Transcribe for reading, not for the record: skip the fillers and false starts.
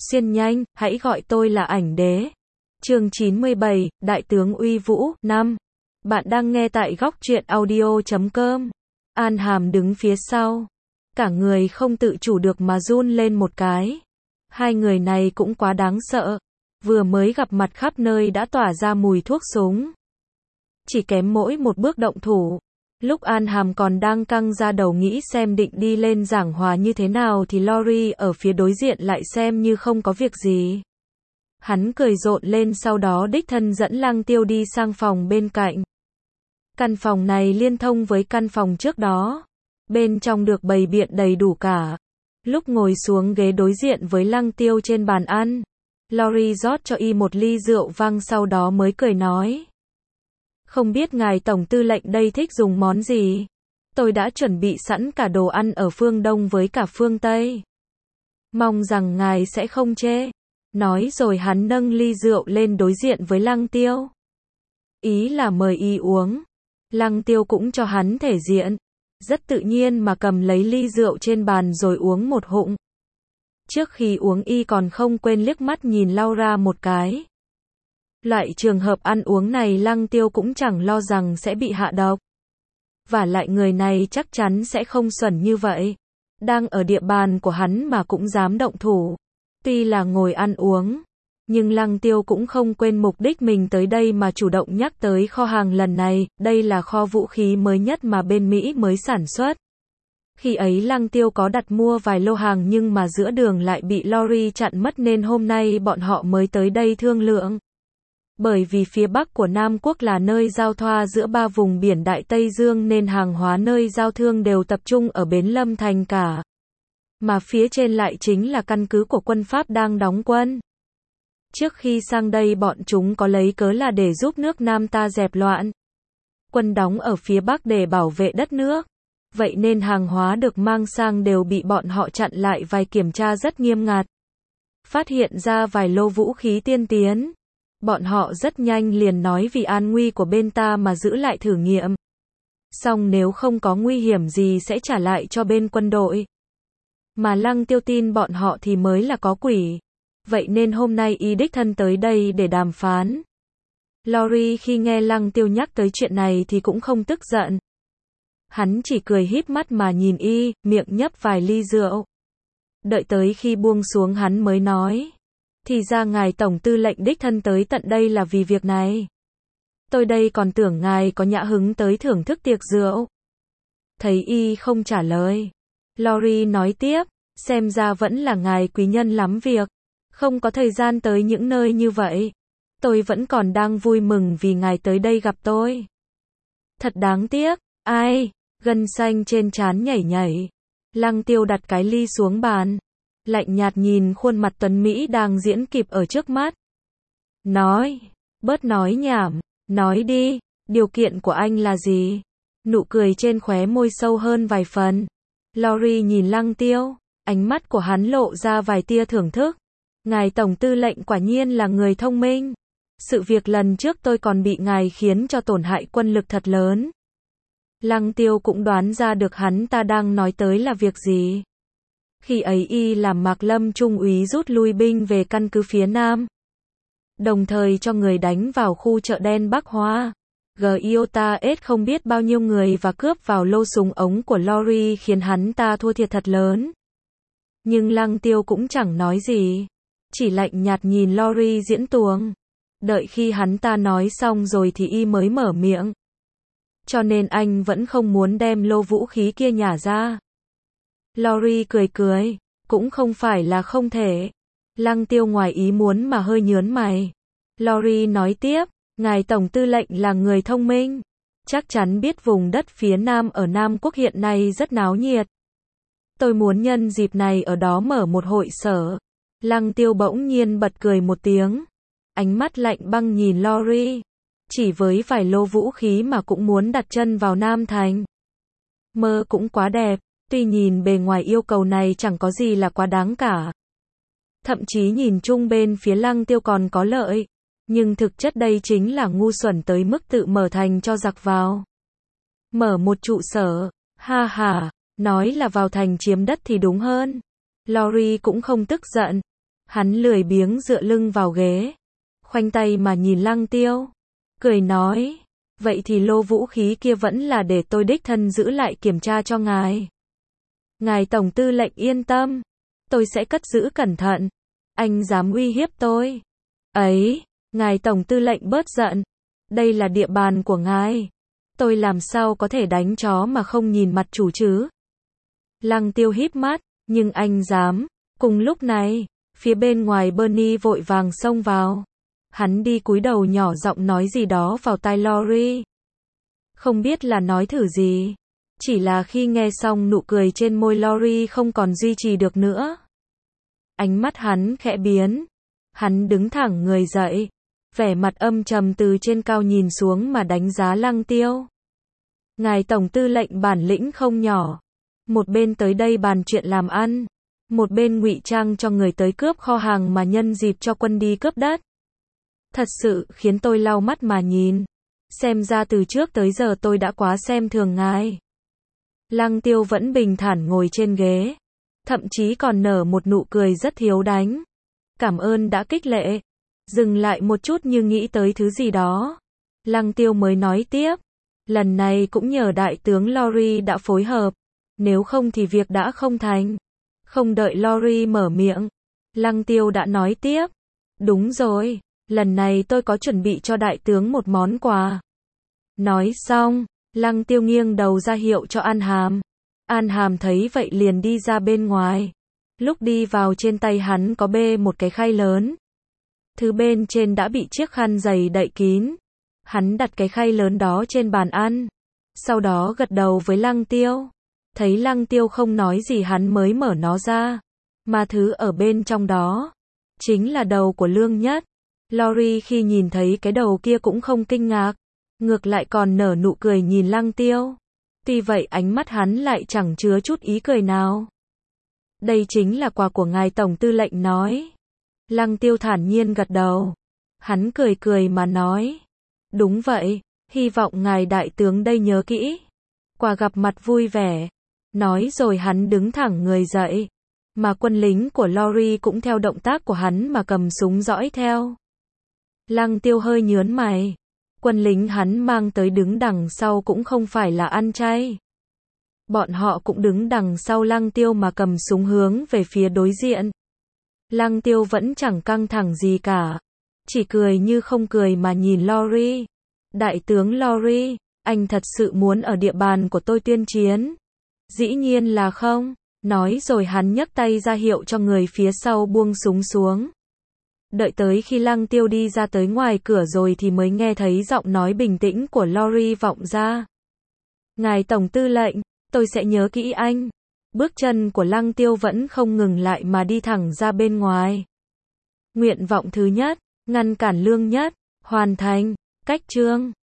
xuyên nhanh, hãy gọi tôi là ảnh đế. Chương 97, Đại tướng uy vũ, 5. Bạn đang nghe tại góc truyện audio.com. An Hàm đứng phía sau. Cả người không tự chủ được mà run lên một cái. Hai người này cũng quá đáng sợ. Vừa mới gặp mặt khắp nơi đã tỏa ra mùi thuốc súng. Chỉ kém mỗi một bước động thủ. Lúc An Hàm còn đang căng ra đầu nghĩ xem định đi lên giảng hòa như thế nào thì Lori ở phía đối diện lại xem như không có việc gì. Hắn cười rộ lên sau đó đích thân dẫn Lăng Tiêu đi sang phòng bên cạnh. Căn phòng này liên thông với căn phòng trước đó. Bên trong được bày biện đầy đủ cả. Lúc ngồi xuống ghế đối diện với Lăng Tiêu trên bàn ăn, Lori rót cho y một ly rượu vang sau đó mới cười nói. Không biết ngài tổng tư lệnh đây thích dùng món gì? Tôi đã chuẩn bị sẵn cả đồ ăn ở phương Đông với cả phương Tây. Mong rằng ngài sẽ không chê. Nói rồi hắn nâng ly rượu lên đối diện với Lăng Tiêu. Ý là mời y uống. Lăng Tiêu cũng cho hắn thể diện. Rất tự nhiên mà cầm lấy ly rượu trên bàn rồi uống một hụng. Trước khi uống y còn không quên liếc mắt nhìn Laura một cái. Loại trường hợp ăn uống này Lăng Tiêu cũng chẳng lo rằng sẽ bị hạ độc. Và lại người này chắc chắn sẽ không xuẩn như vậy. Đang ở địa bàn của hắn mà cũng dám động thủ. Tuy là ngồi ăn uống, nhưng Lăng Tiêu cũng không quên mục đích mình tới đây mà chủ động nhắc tới kho hàng lần này. Đây là kho vũ khí mới nhất mà bên Mỹ mới sản xuất. Khi ấy Lăng Tiêu có đặt mua vài lô hàng nhưng mà giữa đường lại bị Lori chặn mất nên hôm nay bọn họ mới tới đây thương lượng. Bởi vì phía bắc của Nam Quốc là nơi giao thoa giữa ba vùng biển Đại Tây Dương nên hàng hóa nơi giao thương đều tập trung ở bến Lâm Thành cả. Mà phía trên lại chính là căn cứ của quân Pháp đang đóng quân. Trước khi sang đây bọn chúng có lấy cớ là để giúp nước Nam ta dẹp loạn. Quân đóng ở phía bắc để bảo vệ đất nước. Vậy nên hàng hóa được mang sang đều bị bọn họ chặn lại và kiểm tra rất nghiêm ngặt. Phát hiện ra vài lô vũ khí tiên tiến. Bọn họ rất nhanh liền nói vì an nguy của bên ta mà giữ lại thử nghiệm. Xong nếu không có nguy hiểm gì sẽ trả lại cho bên quân đội. Mà Lăng Tiêu tin bọn họ thì mới là có quỷ. Vậy nên hôm nay y đích thân tới đây để đàm phán. Lori khi nghe Lăng Tiêu nhắc tới chuyện này thì cũng không tức giận. Hắn chỉ cười híp mắt mà nhìn y, miệng nhấp vài ly rượu. Đợi tới khi buông xuống hắn mới nói. Thì ra ngài tổng tư lệnh đích thân tới tận đây là vì việc này. Tôi đây còn tưởng ngài có nhã hứng tới thưởng thức tiệc rượu. Thấy y không trả lời. Lori nói tiếp, xem ra vẫn là ngài quý nhân lắm việc. Không có thời gian tới những nơi như vậy. Tôi vẫn còn đang vui mừng vì ngài tới đây gặp tôi. Thật đáng tiếc, ai, gân xanh trên trán nhảy nhảy. Lăng Tiêu đặt cái ly xuống bàn. Lạnh nhạt nhìn khuôn mặt tuấn Mỹ đang diễn kịp ở trước mắt. Nói, bớt nói nhảm, nói đi, điều kiện của anh là gì? Nụ cười trên khóe môi sâu hơn vài phần. Lori nhìn Lăng Tiêu, ánh mắt của hắn lộ ra vài tia thưởng thức. Ngài tổng tư lệnh quả nhiên là người thông minh. Sự việc lần trước tôi còn bị ngài khiến cho tổn hại quân lực thật lớn. Lăng Tiêu cũng đoán ra được hắn ta đang nói tới là việc gì. Khi ấy y làm Mạc Lâm trung úy rút lui binh về căn cứ phía Nam. Đồng thời cho người đánh vào khu chợ đen Bắc Hoa. Giota S không biết bao nhiêu người và cướp vào lô súng ống của Lori khiến hắn ta thua thiệt thật lớn. Nhưng Lăng Tiêu cũng chẳng nói gì. Chỉ lạnh nhạt nhìn Lori diễn tuồng. Đợi khi hắn ta nói xong rồi thì y mới mở miệng. Cho nên anh vẫn không muốn đem lô vũ khí kia nhả ra. Lori cười cười, cũng không phải là không thể. Lăng Tiêu ngoài ý muốn mà hơi nhớn mày. Lori nói tiếp, ngài tổng tư lệnh là người thông minh. Chắc chắn biết vùng đất phía Nam ở Nam Quốc hiện nay rất náo nhiệt. Tôi muốn nhân dịp này ở đó mở một hội sở. Lăng Tiêu bỗng nhiên bật cười một tiếng. Ánh mắt lạnh băng nhìn Lori. Chỉ với vài lô vũ khí mà cũng muốn đặt chân vào Nam Thành. Mơ cũng quá đẹp. Tuy nhìn bề ngoài yêu cầu này chẳng có gì là quá đáng cả. Thậm chí nhìn chung bên phía Lăng Tiêu còn có lợi. Nhưng thực chất đây chính là ngu xuẩn tới mức tự mở thành cho giặc vào. Mở một trụ sở. Ha ha. Nói là vào thành chiếm đất thì đúng hơn. Lori cũng không tức giận. Hắn lười biếng dựa lưng vào ghế, khoanh tay mà nhìn Lăng Tiêu, cười nói, vậy thì lô vũ khí kia vẫn là để tôi đích thân giữ lại kiểm tra cho ngài. Ngài tổng tư lệnh yên tâm, tôi sẽ cất giữ cẩn thận. Anh dám uy hiếp tôi? Ấy, ngài tổng tư lệnh bớt giận. Đây là địa bàn của ngài. Tôi làm sao có thể đánh chó mà không nhìn mặt chủ chứ? Lăng Tiêu híp mắt, nhưng anh dám. Cùng lúc này, phía bên ngoài Bernie vội vàng xông vào. Hắn đi cúi đầu nhỏ giọng nói gì đó vào tai Lori. Không biết là nói thử gì. Chỉ là khi nghe xong nụ cười trên môi Lori không còn duy trì được nữa. Ánh mắt hắn khẽ biến. Hắn đứng thẳng người dậy. Vẻ mặt âm trầm từ trên cao nhìn xuống mà đánh giá Lăng Tiêu. Ngài tổng tư lệnh bản lĩnh không nhỏ. Một bên tới đây bàn chuyện làm ăn. Một bên ngụy trang cho người tới cướp kho hàng mà nhân dịp cho quân đi cướp đất. Thật sự khiến tôi lau mắt mà nhìn. Xem ra từ trước tới giờ tôi đã quá xem thường ngài. Lăng Tiêu vẫn bình thản ngồi trên ghế. Thậm chí còn nở một nụ cười rất hiếu đánh. Cảm ơn đã khích lệ. Dừng lại một chút như nghĩ tới thứ gì đó. Lăng Tiêu mới nói tiếp. Lần này cũng nhờ đại tướng Lori đã phối hợp. Nếu không thì việc đã không thành. Không đợi Lori mở miệng. Lăng Tiêu đã nói tiếp. Đúng rồi. Lần này tôi có chuẩn bị cho đại tướng một món quà. Nói xong, Lăng Tiêu nghiêng đầu ra hiệu cho An Hàm. An Hàm thấy vậy liền đi ra bên ngoài. Lúc đi vào trên tay hắn có bê một cái khay lớn. Thứ bên trên đã bị chiếc khăn dày đậy kín. Hắn đặt cái khay lớn đó trên bàn ăn. Sau đó gật đầu với Lăng Tiêu. Thấy Lăng Tiêu không nói gì hắn mới mở nó ra. Mà thứ ở bên trong đó chính là đầu của Lương Nhất. Lori khi nhìn thấy cái đầu kia cũng không kinh ngạc. Ngược lại còn nở nụ cười nhìn Lăng Tiêu. Tuy vậy ánh mắt hắn lại chẳng chứa chút ý cười nào. Đây chính là quà của ngài tổng tư lệnh nói. Lăng Tiêu thản nhiên gật đầu. Hắn cười cười mà nói. Đúng vậy, hy vọng ngài đại tướng đây nhớ kỹ. Quà gặp mặt vui vẻ. Nói rồi hắn đứng thẳng người dậy. Mà quân lính của Lori cũng theo động tác của hắn mà cầm súng dõi theo. Lăng Tiêu hơi nhớn mày. Quân lính hắn mang tới đứng đằng sau cũng không phải là ăn chay. Bọn họ cũng đứng đằng sau Lăng Tiêu mà cầm súng hướng về phía đối diện. Lăng Tiêu vẫn chẳng căng thẳng gì cả. Chỉ cười như không cười mà nhìn Lori. Đại tướng Lori, anh thật sự muốn ở địa bàn của tôi tuyên chiến? Dĩ nhiên là không. Nói rồi hắn nhấc tay ra hiệu cho người phía sau buông súng xuống. Đợi tới khi Lăng Tiêu đi ra tới ngoài cửa rồi thì mới nghe thấy giọng nói bình tĩnh của Lori vọng ra. Ngài tổng tư lệnh, tôi sẽ nhớ kỹ anh. Bước chân của Lăng Tiêu vẫn không ngừng lại mà đi thẳng ra bên ngoài. Nguyện vọng thứ nhất, ngăn cản Lương Nhất, hoàn thành. Cách chương